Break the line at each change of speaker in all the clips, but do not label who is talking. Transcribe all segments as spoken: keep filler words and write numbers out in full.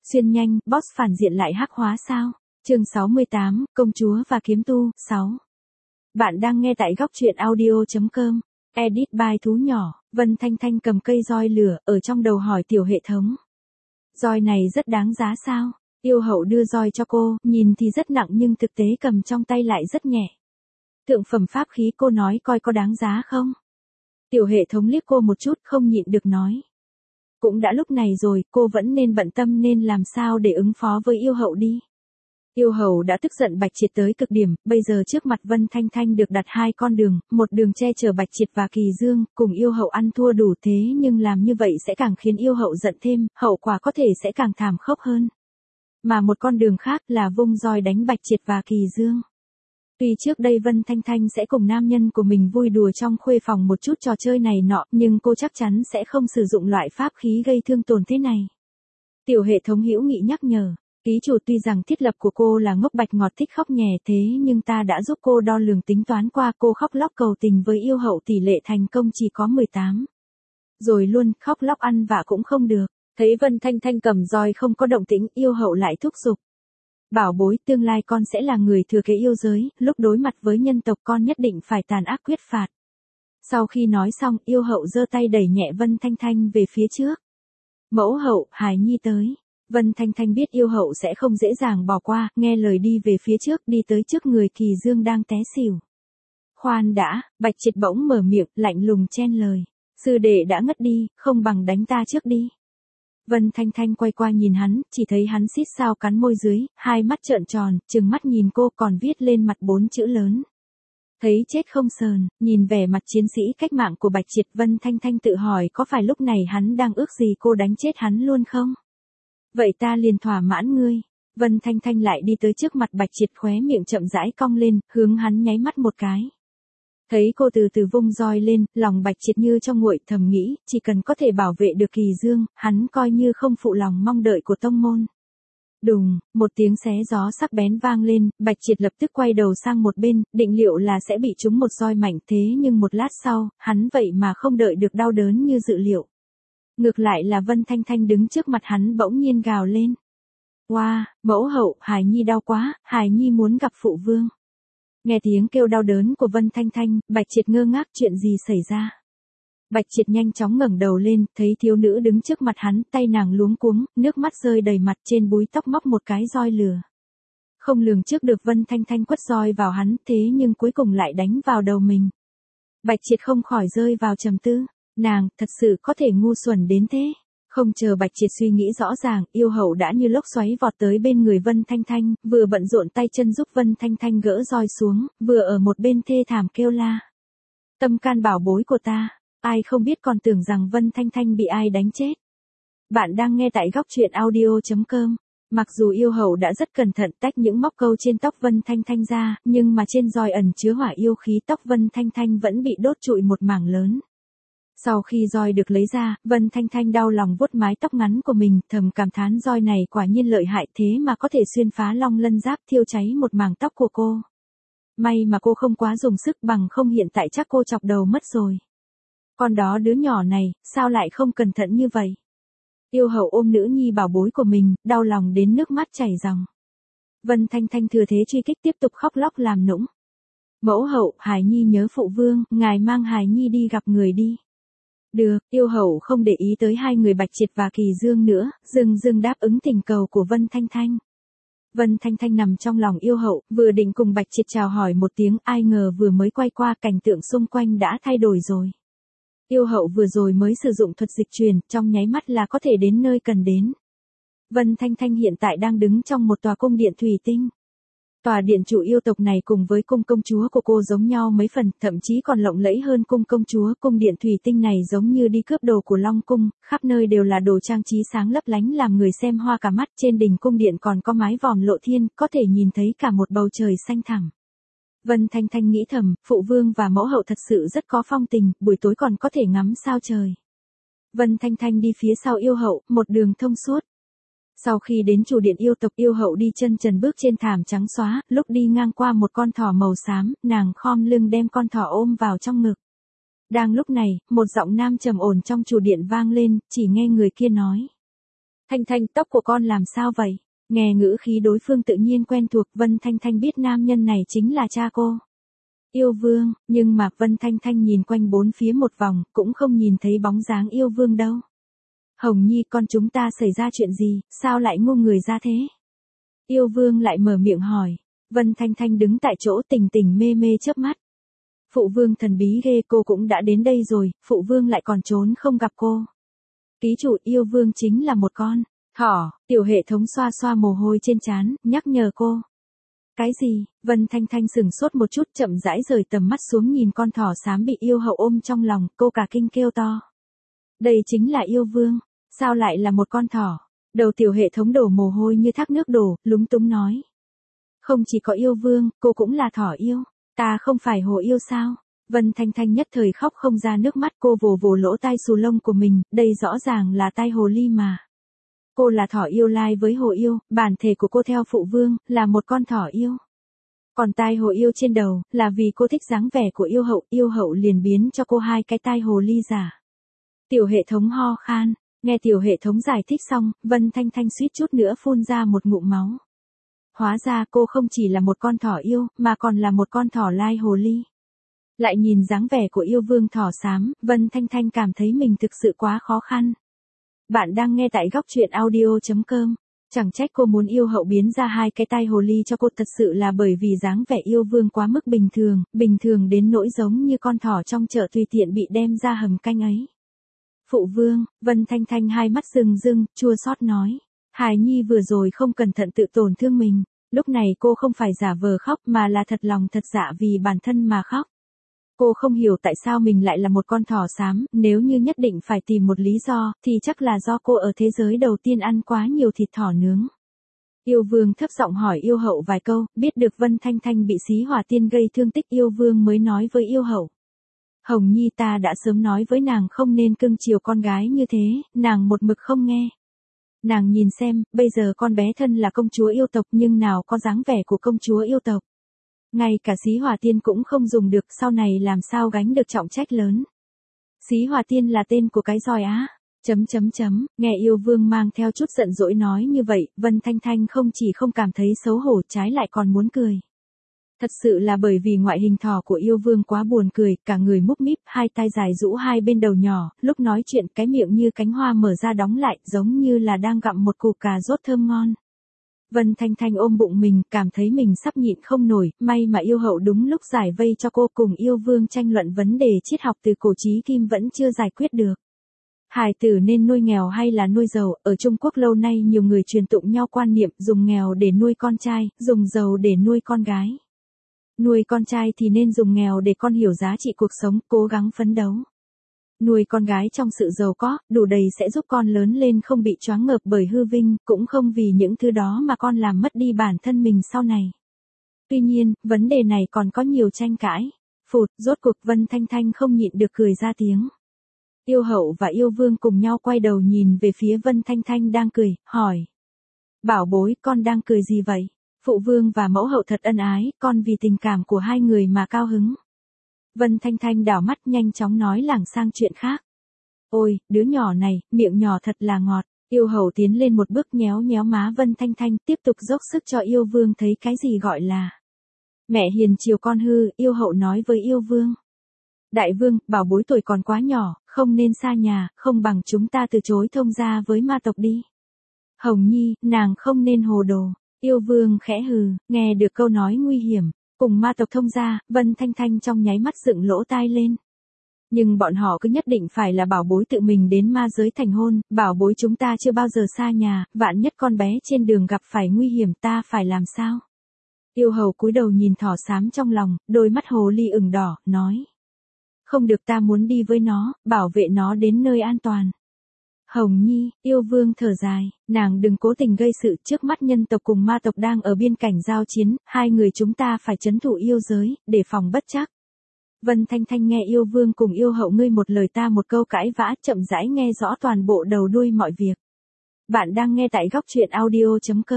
Xuyên nhanh, boss phản diện lại hắc hóa sao? Chương sáu mươi tám, Công chúa và kiếm tu, sáu. Bạn đang nghe tại góc truyện audio chấm com. Edit by Thú Nhỏ. Vân Thanh Thanh cầm cây roi lửa, ở trong đầu hỏi tiểu hệ thống. Roi này rất đáng giá sao? Yêu hậu đưa roi cho cô, nhìn thì rất nặng nhưng thực tế cầm trong tay lại rất nhẹ. Thượng phẩm pháp khí, cô nói coi có đáng giá không? Tiểu hệ thống liếc cô một chút, không nhịn được nói. Cũng đã lúc này rồi, cô vẫn nên bận tâm nên làm sao để ứng phó với yêu hậu đi. Yêu hậu đã tức giận Bạch Triệt tới cực điểm, bây giờ trước mặt Vân Thanh Thanh được đặt hai con đường, một đường che chở Bạch Triệt và Kỳ Dương, cùng yêu hậu ăn thua đủ thế nhưng làm như vậy sẽ càng khiến yêu hậu giận thêm, hậu quả có thể sẽ càng thảm khốc hơn. Mà một con đường khác là vung roi đánh Bạch Triệt và Kỳ Dương. Tuy trước đây Vân Thanh Thanh sẽ cùng nam nhân của mình vui đùa trong khuê phòng một chút trò chơi này nọ, nhưng cô chắc chắn sẽ không sử dụng loại pháp khí gây thương tổn thế này. Tiểu hệ thống hữu nghị nhắc nhở, ký chủ tuy rằng thiết lập của cô là ngốc bạch ngọt thích khóc nhè thế nhưng ta đã giúp cô đo lường tính toán qua, cô khóc lóc cầu tình với yêu hậu tỷ lệ thành công chỉ có mười tám. Rồi luôn, khóc lóc ăn vạ cũng không được. Thấy Vân Thanh Thanh cầm roi không có động tĩnh, yêu hậu lại thúc giục. Bảo bối, tương lai con sẽ là người thừa kế yêu giới, lúc đối mặt với nhân tộc con nhất định phải tàn ác quyết phạt. Sau khi nói xong, yêu hậu giơ tay đẩy nhẹ Vân Thanh Thanh về phía trước. Mẫu hậu, hài nhi tới. Vân Thanh Thanh biết yêu hậu sẽ không dễ dàng bỏ qua, nghe lời đi về phía trước, đi tới trước người Kỳ Dương đang té xỉu. Khoan đã, Bạch Triệt bỗng mở miệng, lạnh lùng chen lời. Sư đệ đã ngất đi, không bằng đánh ta trước đi. Vân Thanh Thanh quay qua nhìn hắn, chỉ thấy hắn xít sao cắn môi dưới, hai mắt trợn tròn, trừng mắt nhìn cô còn viết lên mặt bốn chữ lớn. Thấy chết không sờn, nhìn vẻ mặt chiến sĩ cách mạng của Bạch Triệt, Vân Thanh Thanh tự hỏi có phải lúc này hắn đang ước gì cô đánh chết hắn luôn không? Vậy ta liền thỏa mãn ngươi. Vân Thanh Thanh lại đi tới trước mặt Bạch Triệt, khóe miệng chậm rãi cong lên, hướng hắn nháy mắt một cái. Thấy cô từ từ vung roi lên, lòng Bạch Triệt như trong nguội, thầm nghĩ, chỉ cần có thể bảo vệ được Kỳ Dương, hắn coi như không phụ lòng mong đợi của tông môn. Đùng, một tiếng xé gió sắc bén vang lên, Bạch Triệt lập tức quay đầu sang một bên, định liệu là sẽ bị trúng một roi mạnh, thế nhưng một lát sau, hắn vậy mà không đợi được đau đớn như dự liệu. Ngược lại là Vân Thanh Thanh đứng trước mặt hắn bỗng nhiên gào lên. Wow, mẫu hậu, hài nhi đau quá, hài nhi muốn gặp phụ vương. Nghe tiếng kêu đau đớn của Vân Thanh Thanh, Bạch Triệt ngơ ngác, chuyện gì xảy ra. Bạch Triệt nhanh chóng ngẩng đầu lên, thấy thiếu nữ đứng trước mặt hắn, tay nàng luống cuống, nước mắt rơi đầy mặt, trên búi tóc móc một cái roi lửa. Không lường trước được Vân Thanh Thanh quất roi vào hắn, thế nhưng cuối cùng lại đánh vào đầu mình. Bạch Triệt không khỏi rơi vào trầm tư, nàng, thật sự có thể ngu xuẩn đến thế. Không chờ Bạch Triệt suy nghĩ rõ ràng, yêu hậu đã như lốc xoáy vọt tới bên người Vân Thanh Thanh, vừa bận rộn tay chân giúp Vân Thanh Thanh gỡ roi xuống, vừa ở một bên thê thảm kêu la. Tâm can bảo bối của ta, ai không biết còn tưởng rằng Vân Thanh Thanh bị ai đánh chết. Bạn đang nghe tại góc truyện audio chấm com. Mặc dù yêu hậu đã rất cẩn thận tách những móc câu trên tóc Vân Thanh Thanh ra, nhưng mà trên roi ẩn chứa hỏa yêu khí, tóc Vân Thanh Thanh vẫn bị đốt trụi một mảng lớn. Sau khi roi được lấy ra, Vân Thanh Thanh đau lòng vuốt mái tóc ngắn của mình, thầm cảm thán roi này quả nhiên lợi hại thế mà có thể xuyên phá long lân giáp, thiêu cháy một mảng tóc của cô. May mà cô không quá dùng sức, bằng không hiện tại chắc cô chọc đầu mất rồi. Con đó đứa nhỏ này, sao lại không cẩn thận như vậy? Yêu hậu ôm nữ nhi bảo bối của mình, đau lòng đến nước mắt chảy ròng. Vân Thanh Thanh thừa thế truy kích, tiếp tục khóc lóc làm nũng. Mẫu hậu, hài nhi nhớ phụ vương, ngài mang hài nhi đi gặp người đi. Được, yêu hậu không để ý tới hai người Bạch Triệt và Kỳ Dương nữa, dưng dưng đáp ứng tình cầu của Vân Thanh Thanh. Vân Thanh Thanh nằm trong lòng yêu hậu, vừa định cùng Bạch Triệt chào hỏi một tiếng, ai ngờ vừa mới quay qua cảnh tượng xung quanh đã thay đổi rồi. Yêu hậu vừa rồi mới sử dụng thuật dịch truyền, trong nháy mắt là có thể đến nơi cần đến. Vân Thanh Thanh hiện tại đang đứng trong một tòa cung điện thủy tinh. Tòa điện chủ yêu tộc này cùng với cung công chúa của cô giống nhau mấy phần, thậm chí còn lộng lẫy hơn cung công chúa. Cung điện thủy tinh này giống như đi cướp đồ của Long Cung, khắp nơi đều là đồ trang trí sáng lấp lánh làm người xem hoa cả mắt. Trên đỉnh cung điện còn có mái vòm lộ thiên, có thể nhìn thấy cả một bầu trời xanh thẳm. Vân Thanh Thanh nghĩ thầm, phụ vương và mẫu hậu thật sự rất có phong tình, buổi tối còn có thể ngắm sao trời. Vân Thanh Thanh đi phía sau yêu hậu, một đường thông suốt. Sau khi đến chủ điện yêu tộc, yêu hậu đi chân trần bước trên thảm trắng xóa, lúc đi ngang qua một con thỏ màu xám, nàng khom lưng đem con thỏ ôm vào trong ngực. Đang lúc này, một giọng nam trầm ổn trong chủ điện vang lên, chỉ nghe người kia nói. Thanh Thanh, tóc của con làm sao vậy? Nghe ngữ khí đối phương tự nhiên quen thuộc, Vân Thanh Thanh biết nam nhân này chính là cha cô. Yêu Vương, nhưng mà Vân Thanh Thanh nhìn quanh bốn phía một vòng, cũng không nhìn thấy bóng dáng Yêu Vương đâu. Hồng Nhi, con chúng ta xảy ra chuyện gì, sao lại ngu người ra thế? Yêu Vương lại mở miệng hỏi. Vân Thanh Thanh đứng tại chỗ tỉnh tỉnh mê mê chớp mắt. Phụ Vương thần bí ghê, cô cũng đã đến đây rồi, Phụ Vương lại còn trốn không gặp cô. Ký chủ, Yêu Vương chính là một con thỏ. Tiểu hệ thống xoa xoa mồ hôi trên trán, nhắc nhở cô. Cái gì? Vân Thanh Thanh sửng sốt một chút, chậm rãi rời tầm mắt xuống nhìn con thỏ xám bị yêu hậu ôm trong lòng, cô cả kinh kêu to. Đây chính là Yêu Vương, sao lại là một con thỏ? Đầu tiểu hệ thống đổ mồ hôi như thác nước đổ, lúng túng nói. Không chỉ có Yêu Vương, cô cũng là thỏ yêu. Ta không phải hồ yêu sao? Vân Thanh Thanh nhất thời khóc không ra nước mắt, cô vồ vồ lỗ tai xù lông của mình, đây rõ ràng là tai hồ ly mà. Cô là thỏ yêu lai với hồ yêu, bản thể của cô theo Phụ Vương, là một con thỏ yêu. Còn tai hồ yêu trên đầu, là vì cô thích dáng vẻ của yêu hậu, yêu hậu liền biến cho cô hai cái tai hồ ly giả. Tiểu hệ thống ho khan, nghe tiểu hệ thống giải thích xong, Vân Thanh Thanh suýt chút nữa phun ra một ngụm máu. Hóa ra cô không chỉ là một con thỏ yêu, mà còn là một con thỏ lai hồ ly. Lại nhìn dáng vẻ của Yêu Vương thỏ xám, Vân Thanh Thanh cảm thấy mình thực sự quá khó khăn. Bạn đang nghe tại góc truyện audio chấm com. Chẳng trách cô muốn yêu hậu biến ra hai cái tai hồ ly cho cô, thật sự là bởi vì dáng vẻ Yêu Vương quá mức bình thường, bình thường đến nỗi giống như con thỏ trong chợ tùy tiện bị đem ra hầm canh ấy. Phụ Vương, Vân Thanh Thanh hai mắt rưng rưng, chua xót nói. Hài Nhi vừa rồi không cẩn thận tự tổn thương mình, lúc này cô không phải giả vờ khóc mà là thật lòng thật dạ vì bản thân mà khóc. Cô không hiểu tại sao mình lại là một con thỏ xám, nếu như nhất định phải tìm một lý do, thì chắc là do cô ở thế giới đầu tiên ăn quá nhiều thịt thỏ nướng. Yêu Vương thấp giọng hỏi yêu hậu vài câu, biết được Vân Thanh Thanh bị xí hỏa tiên gây thương tích, yêu Vương mới nói với yêu hậu. Hồng Nhi, ta đã sớm nói với nàng không nên cưng chiều con gái như thế, nàng một mực không nghe. Nàng nhìn xem, bây giờ con bé thân là công chúa yêu tộc nhưng nào có dáng vẻ của công chúa yêu tộc. Ngay cả xí hỏa tiên cũng không dùng được, sau này làm sao gánh được trọng trách lớn. Xí hỏa tiên là tên của cái roi á. Chấm chấm chấm, nghe yêu Vương mang theo chút giận dỗi nói như vậy, Vân Thanh Thanh không chỉ không cảm thấy xấu hổ, trái lại còn muốn cười. Thật sự là bởi vì ngoại hình thỏ của yêu Vương quá buồn cười, cả người múp míp, hai tai dài rũ hai bên đầu nhỏ, lúc nói chuyện cái miệng như cánh hoa mở ra đóng lại, giống như là đang gặm một củ cà rốt thơm ngon. Vân Thanh Thanh ôm bụng mình, cảm thấy mình sắp nhịn không nổi, may mà yêu hậu đúng lúc giải vây cho cô, cùng yêu Vương tranh luận vấn đề triết học từ cổ chí kim vẫn chưa giải quyết được. Hài tử nên nuôi nghèo hay là nuôi giàu, ở Trung Quốc lâu nay nhiều người truyền tụng nhau quan niệm, dùng nghèo để nuôi con trai, dùng giàu để nuôi con gái. Nuôi con trai thì nên dùng nghèo để con hiểu giá trị cuộc sống, cố gắng phấn đấu. Nuôi con gái trong sự giàu có, đủ đầy sẽ giúp con lớn lên không bị choáng ngợp bởi hư vinh, cũng không vì những thứ đó mà con làm mất đi bản thân mình sau này. Tuy nhiên, vấn đề này còn có nhiều tranh cãi. Phụt, rốt cuộc Vân Thanh Thanh không nhịn được cười ra tiếng. Yêu hậu và yêu Vương cùng nhau quay đầu nhìn về phía Vân Thanh Thanh đang cười, hỏi. Bảo bối, con đang cười gì vậy? Phụ Vương và mẫu hậu thật ân ái, con vì tình cảm của hai người mà cao hứng. Vân Thanh Thanh đảo mắt nhanh chóng nói lảng sang chuyện khác. Ôi, đứa nhỏ này, miệng nhỏ thật là ngọt. Yêu hậu tiến lên một bước nhéo nhéo má Vân Thanh Thanh, tiếp tục dốc sức cho yêu Vương thấy cái gì gọi là. Mẹ hiền chiều con hư, yêu hậu nói với yêu Vương. Đại Vương, bảo bối tuổi còn quá nhỏ, không nên xa nhà, không bằng chúng ta từ chối thông gia với ma tộc đi. Hồng Nhi, nàng không nên hồ đồ. Yêu Vương khẽ hừ, nghe được câu nói nguy hiểm, cùng ma tộc thông gia, Vân Thanh Thanh trong nháy mắt dựng lỗ tai lên. Nhưng bọn họ cứ nhất định phải là bảo bối tự mình đến ma giới thành hôn, bảo bối chúng ta chưa bao giờ xa nhà, vạn nhất con bé trên đường gặp phải nguy hiểm ta phải làm sao? Yêu hầu cúi đầu nhìn thỏ xám trong lòng, đôi mắt hồ ly ửng đỏ, nói. Không được, ta muốn đi với nó, bảo vệ nó đến nơi an toàn. Hồng Nhi, yêu Vương thở dài, nàng đừng cố tình gây sự, trước mắt nhân tộc cùng ma tộc đang ở biên cảnh giao chiến, hai người chúng ta phải trấn thủ yêu giới, để phòng bất trắc. Vân Thanh Thanh nghe yêu Vương cùng yêu hậu ngươi một lời ta một câu cãi vã, chậm rãi nghe rõ toàn bộ đầu đuôi mọi việc. Bạn đang nghe tại góc truyện audio chấm com.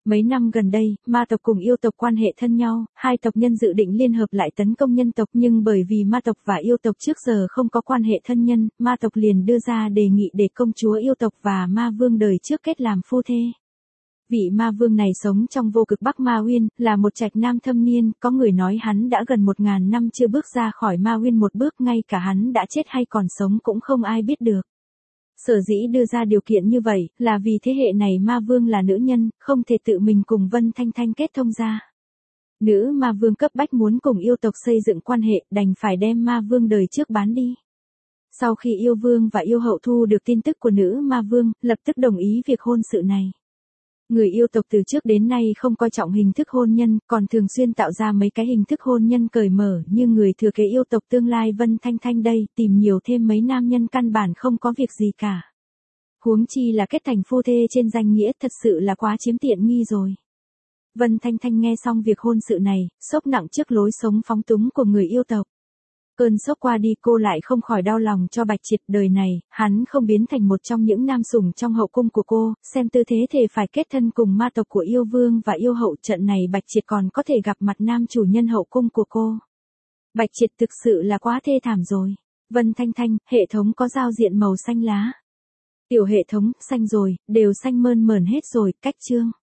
Mấy năm gần đây, ma tộc cùng yêu tộc quan hệ thân nhau, hai tộc nhân dự định liên hợp lại tấn công nhân tộc, nhưng bởi vì ma tộc và yêu tộc trước giờ không có quan hệ thân nhân, ma tộc liền đưa ra đề nghị để công chúa yêu tộc và ma vương đời trước kết làm phu thê. Vị ma vương này sống trong vô cực Bắc Ma Uyên, là một trạch nam thâm niên, có người nói hắn đã gần một ngàn năm chưa bước ra khỏi Ma Uyên một bước, ngay cả hắn đã chết hay còn sống cũng không ai biết được. Sở dĩ đưa ra điều kiện như vậy, là vì thế hệ này ma vương là nữ nhân, không thể tự mình cùng Vân Thanh Thanh kết thông ra. Nữ ma vương cấp bách muốn cùng yêu tộc xây dựng quan hệ, đành phải đem ma vương đời trước bán đi. Sau khi yêu vương và yêu hậu thu được tin tức của nữ ma vương, lập tức đồng ý việc hôn sự này. Người yêu tộc từ trước đến nay không coi trọng hình thức hôn nhân, còn thường xuyên tạo ra mấy cái hình thức hôn nhân cởi mở, như người thừa kế yêu tộc tương lai Vân Thanh Thanh đây, tìm nhiều thêm mấy nam nhân căn bản không có việc gì cả. Huống chi là kết thành phu thê trên danh nghĩa, thật sự là quá chiếm tiện nghi rồi. Vân Thanh Thanh nghe xong việc hôn sự này, sốc nặng trước lối sống phóng túng của người yêu tộc. Cơn sốc qua đi, cô lại không khỏi đau lòng cho Bạch Triệt, đời này, hắn không biến thành một trong những nam sủng trong hậu cung của cô, xem tư thế thể phải kết thân cùng ma tộc của yêu vương và yêu hậu, trận này Bạch Triệt còn có thể gặp mặt nam chủ nhân hậu cung của cô. Bạch Triệt thực sự là quá thê thảm rồi. Vân Thanh Thanh, hệ thống có giao diện màu xanh lá. Tiểu hệ thống, xanh rồi, đều xanh mơn mởn hết rồi, cách chương.